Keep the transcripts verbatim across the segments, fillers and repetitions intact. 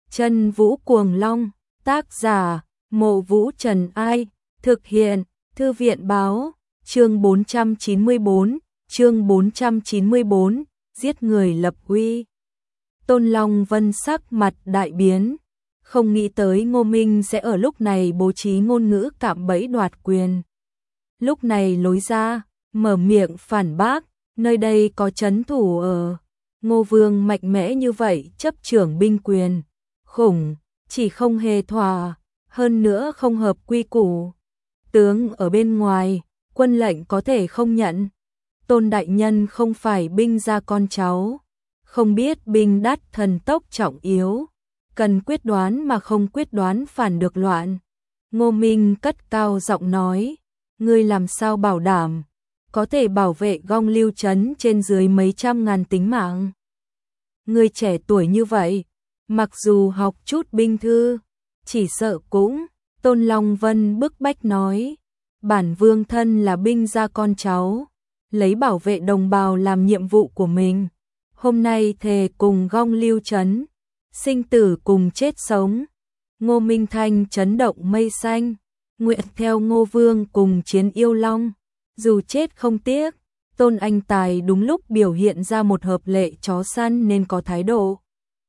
Chân Vũ Cuồng Long, tác giả, Mộ Vũ Trần Ai, thực hiện, Thư viện báo, chương bốn trăm chín mươi bốn, chương bốn trăm chín mươi bốn, giết người lập uy. Tôn Long Vân sắc mặt đại biến, không nghĩ tới Ngô Minh sẽ ở lúc này bố trí ngôn ngữ cạm bẫy đoạt quyền. Lúc này lối ra, mở miệng phản bác, nơi đây có trấn thủ ở. Ngô Vương mạnh mẽ như vậy chấp trưởng binh quyền, khủng, chỉ không hề thỏa, hơn nữa không hợp quy củ. Tướng ở bên ngoài, quân lệnh có thể không nhận. Tôn đại nhân không phải binh gia con cháu, không biết binh đắt thần tốc trọng yếu, cần quyết đoán mà không quyết đoán phản được loạn. Ngô Minh cất cao giọng nói, ngươi làm sao bảo đảm có thể bảo vệ Gong Lưu trấn trên dưới mấy trăm ngàn tính mạng. Ngươi trẻ tuổi như vậy, mặc dù học chút binh thư, chỉ sợ cũng. Tôn Long Vân bức bách nói, bản vương thân là binh gia con cháu, lấy bảo vệ đồng bào làm nhiệm vụ của mình. Hôm nay thề cùng Gong Lưu trấn, sinh tử cùng chết sống. Ngô Minh Thanh chấn động mây xanh, nguyện theo Ngô Vương cùng chiến yêu long, dù chết không tiếc. Tôn Anh Tài đúng lúc biểu hiện ra một hợp lệ chó săn nên có thái độ.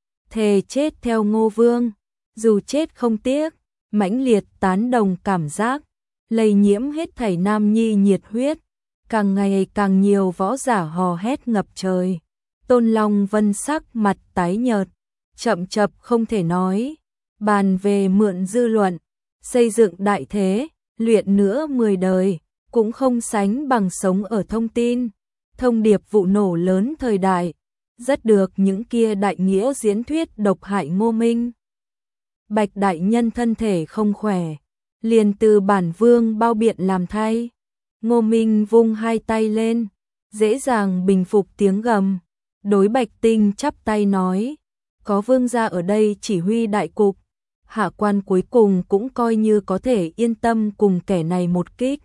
Thề chết theo Ngô Vương, dù chết không tiếc, mãnh liệt tán đồng cảm giác, lây nhiễm hết thảy nam nhi nhiệt huyết, càng ngày càng nhiều võ giả hò hét ngập trời. Tôn Long Vân sắc mặt tái nhợt, chậm chập không thể nói, bàn về mượn dư luận, xây dựng đại thế, luyện nữa mười đời, cũng không sánh bằng sống ở thông tin, thông điệp vụ nổ lớn thời đại, rất được những kia đại nghĩa diễn thuyết độc hại Ngô Minh. Bạch đại nhân thân thể không khỏe, liền từ bản vương bao biện làm thay. Ngô Minh vung hai tay lên, dễ dàng bình phục tiếng gầm, đối Bạch Tinh chắp tay nói, có vương gia ở đây chỉ huy đại cục, hạ quan cuối cùng cũng coi như có thể yên tâm cùng kẻ này một kích.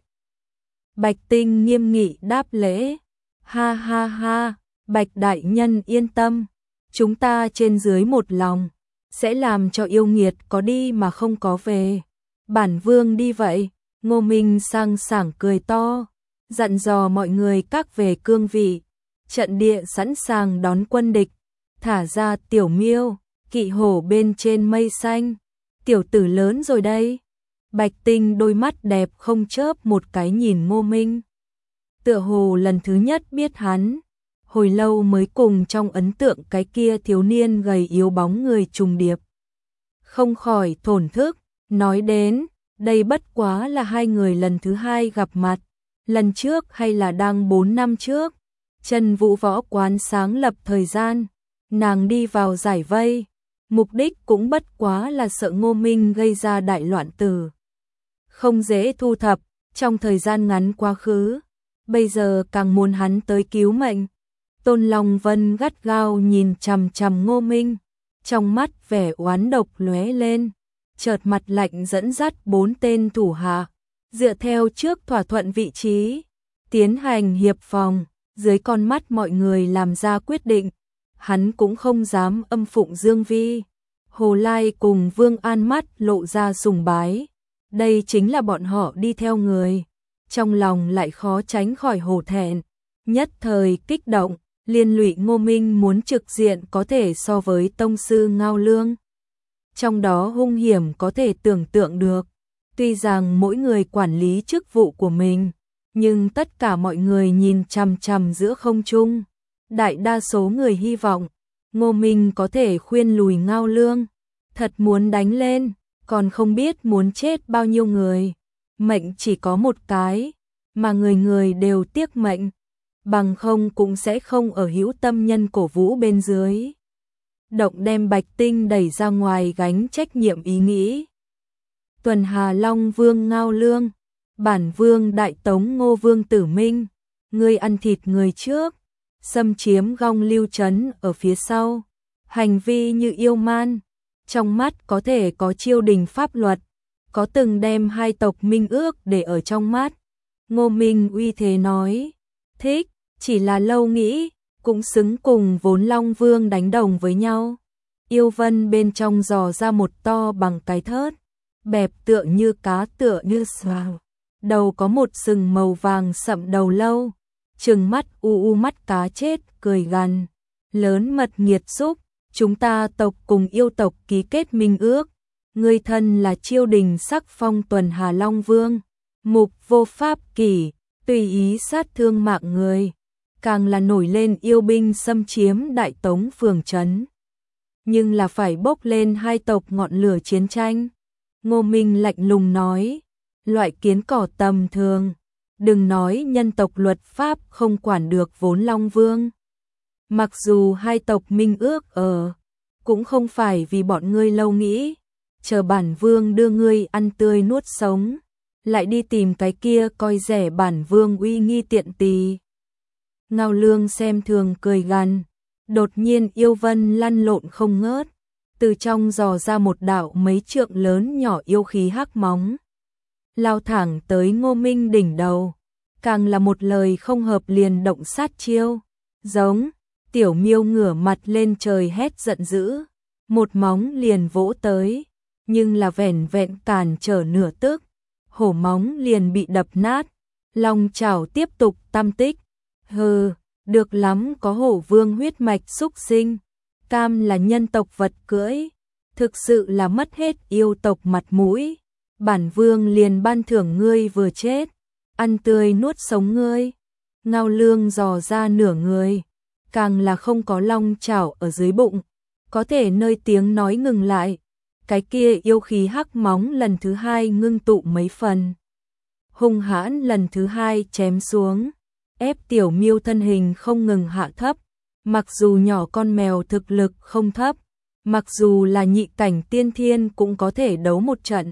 Bạch Tinh nghiêm nghị đáp lễ, ha ha ha, Bạch đại nhân yên tâm, chúng ta trên dưới một lòng, sẽ làm cho yêu nghiệt có đi mà không có về. Bản vương đi vậy. Ngô Minh sang sảng cười to, dặn dò mọi người các về cương vị, trận địa sẵn sàng đón quân địch, thả ra tiểu miêu, kỵ hổ bên trên mây xanh. Tiểu tử lớn rồi đây. Bạch Tinh đôi mắt đẹp không chớp một cái nhìn Ngô Minh, tựa hồ lần thứ nhất biết hắn, hồi lâu mới cùng trong ấn tượng cái kia thiếu niên gầy yếu bóng người trùng điệp. Không khỏi thổn thức, nói đến, đây bất quá là hai người lần thứ hai gặp mặt, lần trước hay là đang bốn năm trước, Chân Vũ võ quán sáng lập thời gian, nàng đi vào giải vây, mục đích cũng bất quá là sợ Ngô Minh gây ra đại loạn tử. Không dễ thu thập, trong thời gian ngắn quá khứ, bây giờ càng muốn hắn tới cứu mệnh. Tôn Long Vân gắt gao nhìn chằm chằm Ngô Minh, trong mắt vẻ oán độc lóe lên, chợt mặt lạnh dẫn dắt bốn tên thủ hạ, dựa theo trước thỏa thuận vị trí, tiến hành hiệp phòng, dưới con mắt mọi người làm ra quyết định. Hắn cũng không dám âm phụng Dương Vi. Hồ Lai cùng Vương An mắt lộ ra sùng bái, đây chính là bọn họ đi theo người, trong lòng lại khó tránh khỏi hổ thẹn, nhất thời kích động, liên lụy Ngô Minh muốn trực diện có thể so với tông sư Ngao Lương. Trong đó hung hiểm có thể tưởng tượng được, tuy rằng mỗi người quản lý chức vụ của mình, nhưng tất cả mọi người nhìn chằm chằm giữa không trung, đại đa số người hy vọng Ngô Minh có thể khuyên lùi Ngao Lương, thật muốn đánh lên, còn không biết muốn chết bao nhiêu người. Mệnh chỉ có một cái, mà người người đều tiếc mệnh, bằng không cũng sẽ không ở hữu tâm nhân cổ vũ bên dưới. Động đem Bạch Tinh đẩy ra ngoài gánh trách nhiệm ý nghĩ. Tuần Hà Long Vương Ngao Lương, bản vương Đại Tống Ngô Vương Tử Minh, ngươi ăn thịt người trước, xâm chiếm Gong Lưu trấn ở phía sau, hành vi như yêu man, trong mắt có thể có triều đình pháp luật, có từng đem hai tộc minh ước để ở trong mắt. Ngô Minh uy thế nói, thích, chỉ là lâu nghĩ, cũng xứng cùng vốn Long Vương đánh đồng với nhau. Yêu vân bên trong dò ra một to bằng cái thớt, bẹp tựa như cá tựa như xoào. Đầu có một sừng màu vàng sậm đầu lâu, trừng mắt u u mắt cá chết, cười gằn. Lớn mật nghiệt xúc, chúng ta tộc cùng yêu tộc ký kết minh ước. Ngươi thân là Chiêu Đình Sắc Phong Tuần Hà Long Vương, mục vô pháp kỷ, tùy ý sát thương mạng người. Càng là nổi lên yêu binh xâm chiếm Đại Tống phường trấn. Nhưng là phải bốc lên hai tộc ngọn lửa chiến tranh. Ngô Minh lạnh lùng nói, loại kiến cỏ tầm thường, đừng nói nhân tộc luật pháp không quản được vốn Long Vương. Mặc dù hai tộc minh ước ở, cũng không phải vì bọn ngươi lâu nghĩ, chờ bản vương đưa ngươi ăn tươi nuốt sống, lại đi tìm cái kia coi rẻ bản vương uy nghi tiện tỳ. Ngao Lương xem thường cười gằn, đột nhiên yêu vân lăn lộn không ngớt, từ trong dò ra một đạo mấy trượng lớn nhỏ yêu khí hắc móng, lao thẳng tới Ngô Minh đỉnh đầu, càng là một lời không hợp liền động sát chiêu, giống. Tiểu miêu ngửa mặt lên trời hét giận dữ, một móng liền vỗ tới, nhưng là vẻn vẹn cản trở nửa tức, hổ móng liền bị đập nát, long chảo tiếp tục tam tích. Hừ, được lắm, có hổ vương huyết mạch xúc sinh, cam là nhân tộc vật cưỡi, thực sự là mất hết yêu tộc mặt mũi. Bản vương liền ban thưởng ngươi vừa chết, ăn tươi nuốt sống ngươi. Ngao Lương dò ra nửa người, càng là không có long chảo ở dưới bụng, có thể nơi tiếng nói ngừng lại, cái kia yêu khí hắc móng lần thứ hai ngưng tụ mấy phần. Hung hãn lần thứ hai chém xuống, ép tiểu miêu thân hình không ngừng hạ thấp, mặc dù nhỏ con mèo thực lực không thấp, mặc dù là nhị cảnh tiên thiên cũng có thể đấu một trận.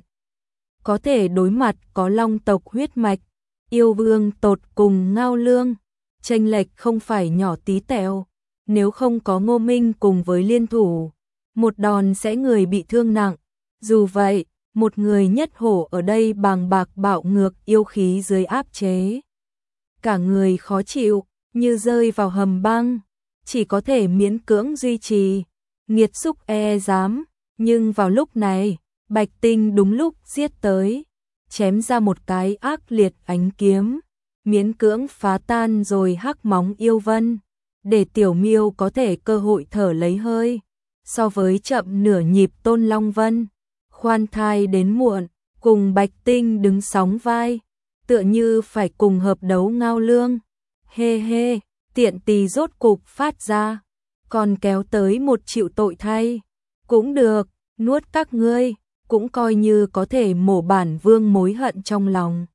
Có thể đối mặt có long tộc huyết mạch, yêu vương tột cùng Ngao Lương. Chênh lệch không phải nhỏ tí tẹo, nếu không có Ngô Minh cùng với liên thủ, một đòn sẽ người bị thương nặng. Dù vậy, một người nhất hổ ở đây bàng bạc bạo ngược yêu khí dưới áp chế. Cả người khó chịu, như rơi vào hầm băng, chỉ có thể miễn cưỡng duy trì. Nghiệt xúc e dám, nhưng vào lúc này, Bạch Tinh đúng lúc giết tới, chém ra một cái ác liệt ánh kiếm, miễn cưỡng phá tan rồi hắc móng yêu vân, để tiểu miêu có thể cơ hội thở lấy hơi. So với chậm nửa nhịp Tôn Long Vân, khoan thai đến muộn, cùng Bạch Tinh đứng sóng vai, tựa như phải cùng hợp đấu Ngao Lương. Hê hê, tiện tì rốt cục phát ra, còn kéo tới một chịu tội thay. Cũng được, nuốt các ngươi, cũng coi như có thể mổ bản vương mối hận trong lòng.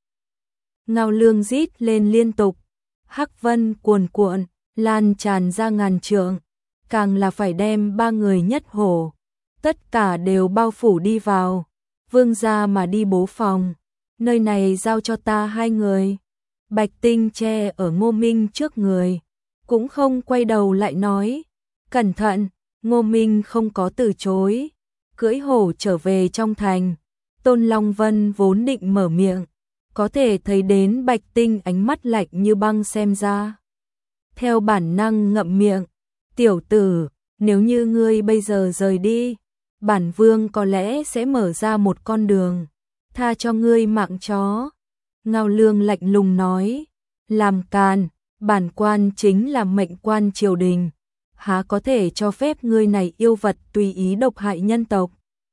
Ngao Lương rít lên liên tục, hắc vân cuồn cuộn, lan tràn ra ngàn trượng, càng là phải đem ba người nhất hổ, tất cả đều bao phủ đi vào. Vương gia mà đi bố phòng, nơi này giao cho ta hai người. Bạch Tinh che ở Ngô Minh trước người, cũng không quay đầu lại nói, cẩn thận. Ngô Minh không có từ chối, cưỡi hổ trở về trong thành. Tôn Long Vân vốn định mở miệng, có thể thấy đến Bạch Tinh ánh mắt lạnh như băng xem ra. Theo bản năng ngậm miệng, tiểu tử, nếu như ngươi bây giờ rời đi, bản vương có lẽ sẽ mở ra một con đường, tha cho ngươi mạng chó. Ngao Lương lạnh lùng nói, làm càn, bản quan chính là mệnh quan triều đình, há có thể cho phép ngươi này yêu vật tùy ý độc hại nhân tộc.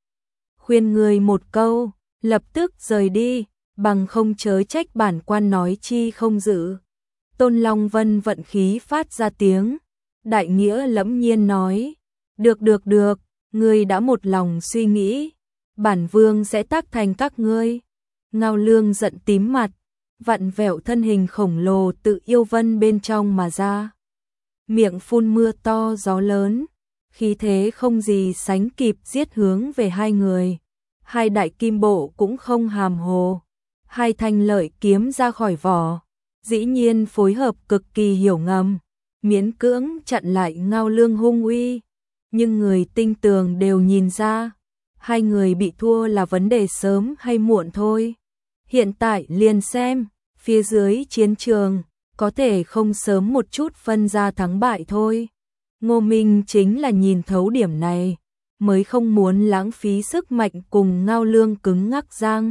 Khuyên ngươi một câu, lập tức rời đi, bằng không chớ trách bản quan nói chi không giữ. Tôn Long Vân vận khí phát ra tiếng, đại nghĩa lẫm nhiên nói, được được được, ngươi đã một lòng suy nghĩ, bản vương sẽ tác thành các ngươi. Ngao Lương giận tím mặt, vặn vẹo thân hình khổng lồ tự yêu vân bên trong mà ra. Miệng phun mưa to gió lớn, khí thế không gì sánh kịp giết hướng về hai người. Hai đại kim bộ cũng không hàm hồ, hai thanh lợi kiếm ra khỏi vỏ, dĩ nhiên phối hợp cực kỳ hiểu ngầm, miễn cưỡng chặn lại Ngao Lương hung uy. Nhưng người tinh tường đều nhìn ra, hai người bị thua là vấn đề sớm hay muộn thôi. Hiện tại liền xem, phía dưới chiến trường, có thể không sớm một chút phân ra thắng bại thôi. Ngô Minh chính là nhìn thấu điểm này, mới không muốn lãng phí sức mạnh cùng Ngao Lương cứng ngắc giang.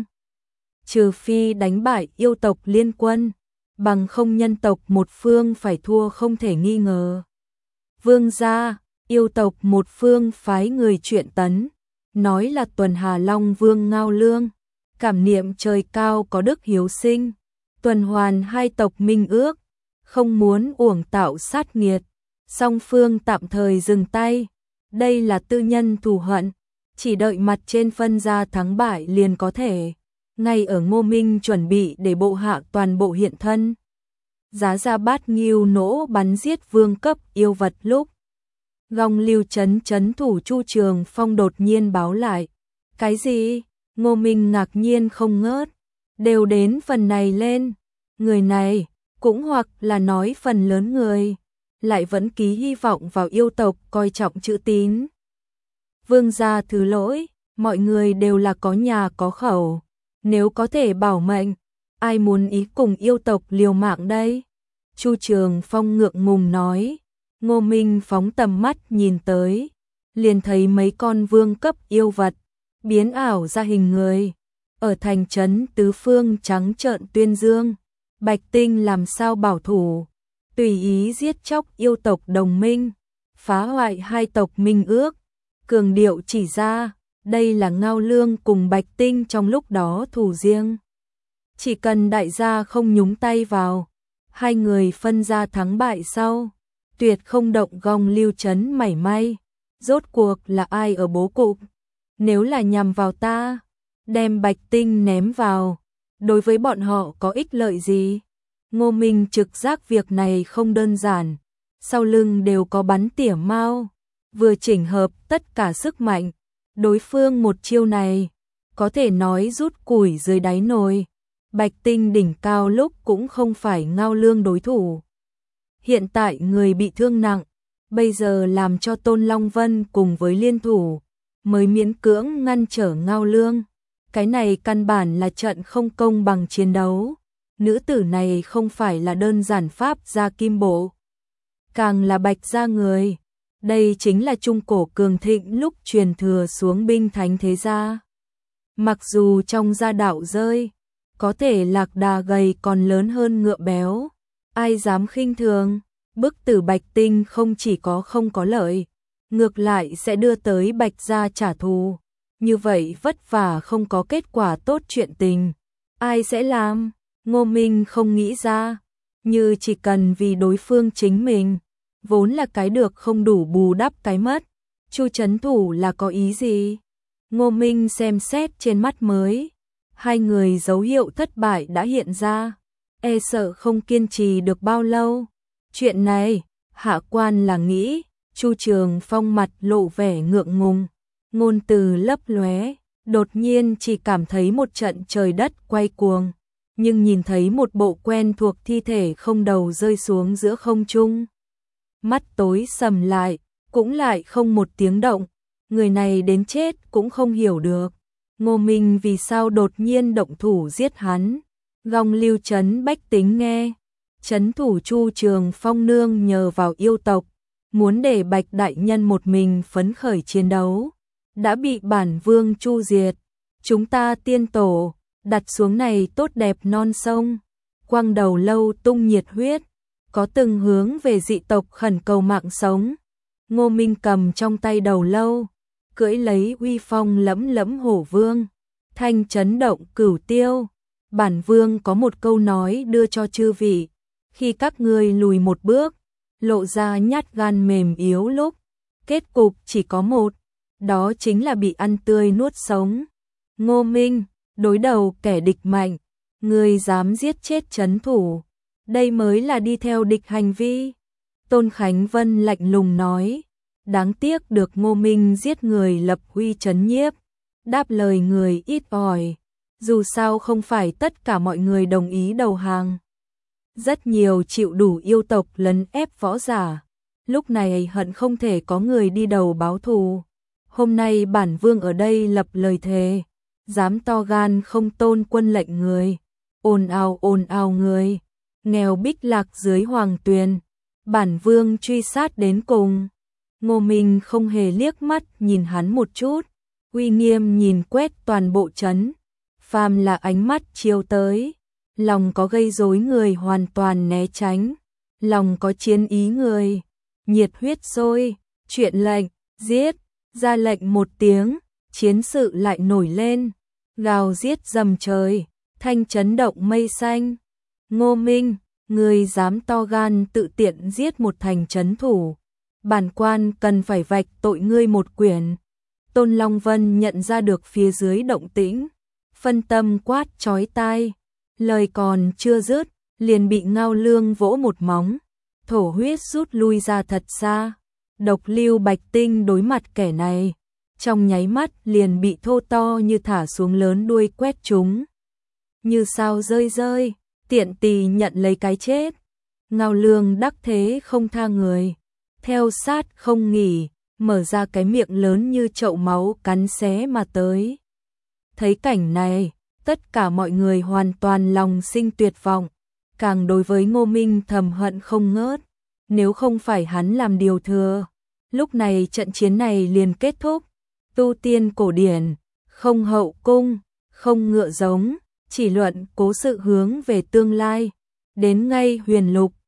Trừ phi đánh bại yêu tộc liên quân, bằng không nhân tộc một phương phải thua không thể nghi ngờ. Vương gia, yêu tộc một phương phái người chuyện tấn, nói là Tuần Hà Long Vương Ngao Lương, cảm niệm trời cao có đức hiếu sinh, tuần hoàn hai tộc minh ước, không muốn uổng tạo sát nghiệt, song phương tạm thời dừng tay. Đây là tư nhân thù hận, chỉ đợi mặt trên phân ra thắng bại liền có thể. Ngay ở Ngô Minh chuẩn bị để bộ hạ toàn bộ hiện thân, giá ra bát nghiêu nỗ bắn giết vương cấp yêu vật lúc Gong Lưu Trấn trấn thủ Chu Trường Phong đột nhiên báo lại. Cái gì? Ngô Minh ngạc nhiên không ngớt. Đều đến phần này lên. Người này, cũng hoặc là nói phần lớn người, lại vẫn ký hy vọng vào yêu tộc coi trọng chữ tín. Vương gia thứ lỗi, mọi người đều là có nhà có khẩu. Nếu có thể bảo mệnh, ai muốn ý cùng yêu tộc liều mạng đây? Chu Trường Phong ngượng ngùng nói. Ngô Minh phóng tầm mắt nhìn tới, liền thấy mấy con vương cấp yêu vật, biến ảo ra hình người. Ở thành trấn tứ phương trắng trợn tuyên dương, Bạch Tinh làm sao bảo thủ, tùy ý giết chóc yêu tộc đồng minh, phá hoại hai tộc minh ước. Cường điệu chỉ ra, đây là Ngao Lương cùng Bạch Tinh trong lúc đó thù riêng. Chỉ cần đại gia không nhúng tay vào, hai người phân ra thắng bại sau, tuyệt không động Gong Lưu Trấn mảy may. Rốt cuộc là ai ở bố cục? Nếu là nhằm vào ta, đem Bạch Tinh ném vào, đối với bọn họ có ích lợi gì? Ngô Minh trực giác việc này không đơn giản, sau lưng đều có bắn tỉa mao, vừa chỉnh hợp tất cả sức mạnh, đối phương một chiêu này, có thể nói rút củi dưới đáy nồi. Bạch Tinh đỉnh cao lúc cũng không phải Ngao Lương đối thủ. Hiện tại người bị thương nặng, bây giờ làm cho Tôn Long Vân cùng với liên thủ, mới miễn cưỡng ngăn trở Ngao Lương. Cái này căn bản là trận không công bằng chiến đấu. Nữ tử này không phải là đơn giản pháp gia kim bộ, càng là Bạch gia người. Đây chính là trung cổ cường thịnh lúc truyền thừa xuống binh thánh thế gia. Mặc dù trong gia đạo rơi, có thể lạc đà gầy còn lớn hơn ngựa béo, ai dám khinh thường. Bức tử Bạch Tinh không chỉ có không có lợi, ngược lại sẽ đưa tới Bạch gia trả thù. Như vậy vất vả không có kết quả tốt chuyện tình, ai sẽ làm? Ngô Minh không nghĩ ra, như chỉ cần vì đối phương chính mình, vốn là cái được không đủ bù đắp cái mất. Chu trấn thủ là có ý gì? Ngô Minh xem xét trên mắt mới, hai người dấu hiệu thất bại đã hiện ra, e sợ không kiên trì được bao lâu. Chuyện này, hạ quan là nghĩ. Chu Trường Phong mặt lộ vẻ ngượng ngùng, ngôn từ lấp lóe, đột nhiên chỉ cảm thấy một trận trời đất quay cuồng, nhưng nhìn thấy một bộ quen thuộc thi thể không đầu rơi xuống giữa không trung. Mắt tối sầm lại, cũng lại không một tiếng động, người này đến chết cũng không hiểu được. Ngô Minh vì sao đột nhiên động thủ giết hắn? Gong Lưu Trấn bách tính nghe, trấn thủ Chu Trường Phong nương nhờ vào yêu tộc, muốn để Bạch đại nhân một mình phấn khởi chiến đấu, đã bị bản vương Chu diệt. Chúng ta tiên tổ đặt xuống này tốt đẹp non sông, quang đầu lâu tung nhiệt huyết, có từng hướng về dị tộc khẩn cầu mạng sống. Ngô Minh cầm trong tay đầu lâu, cưỡi lấy uy phong lẫm lẫm hổ vương, thanh chấn động cửu tiêu. Bản vương có một câu nói đưa cho chư vị, khi các ngươi lùi một bước, lộ ra nhát gan mềm yếu lúc, kết cục chỉ có một, đó chính là bị ăn tươi nuốt sống. Ngô Minh, đối đầu kẻ địch mạnh, ngươi dám giết chết trấn thủ, đây mới là đi theo địch hành vi. Tôn Khánh Vân lạnh lùng nói, đáng tiếc được Ngô Minh giết người lập uy trấn nhiếp, đáp lời người ít ỏi, dù sao không phải tất cả mọi người đồng ý đầu hàng. Rất nhiều chịu đủ yêu tộc lấn ép võ giả, lúc này hận không thể có người đi đầu báo thù. Hôm nay bản vương ở đây lập lời thề, dám to gan không tôn quân lệnh người, ồn ào ồn ào người, nghèo bích lạc dưới hoàng tuyền, bản vương truy sát đến cùng. Ngô Minh không hề liếc mắt nhìn hắn một chút, uy nghiêm nhìn quét toàn bộ trấn, phàm là ánh mắt chiếu tới, lòng có gây rối người hoàn toàn né tránh, lòng có chiến ý người, nhiệt huyết sôi, chuyện lệnh, giết, ra lệnh một tiếng, chiến sự lại nổi lên, gào giết dầm trời, thanh chấn động mây xanh. Ngô Minh, người dám to gan tự tiện giết một thành trấn thủ, bản quan cần phải vạch tội ngươi một quyển. Tôn Long Vân nhận ra được phía dưới động tĩnh, phân tâm quát chói tai, lời còn chưa dứt, liền bị Ngao Lương vỗ một móng, thổ huyết rút lui ra thật xa. Độc Lưu Bạch Tinh đối mặt kẻ này, trong nháy mắt liền bị thô to như thả xuống lớn đuôi quét chúng. Như sao rơi rơi, tiện tì nhận lấy cái chết. Ngao Lương đắc thế không tha người, theo sát không nghỉ, mở ra cái miệng lớn như chậu máu cắn xé mà tới. Thấy cảnh này, tất cả mọi người hoàn toàn lòng sinh tuyệt vọng, càng đối với Ngô Minh thầm hận không ngớt, nếu không phải hắn làm điều thừa, lúc này trận chiến này liền kết thúc. Tu tiên cổ điển, không hậu cung, không ngựa giống, chỉ luận cố sự hướng về tương lai, đến ngay huyền lục,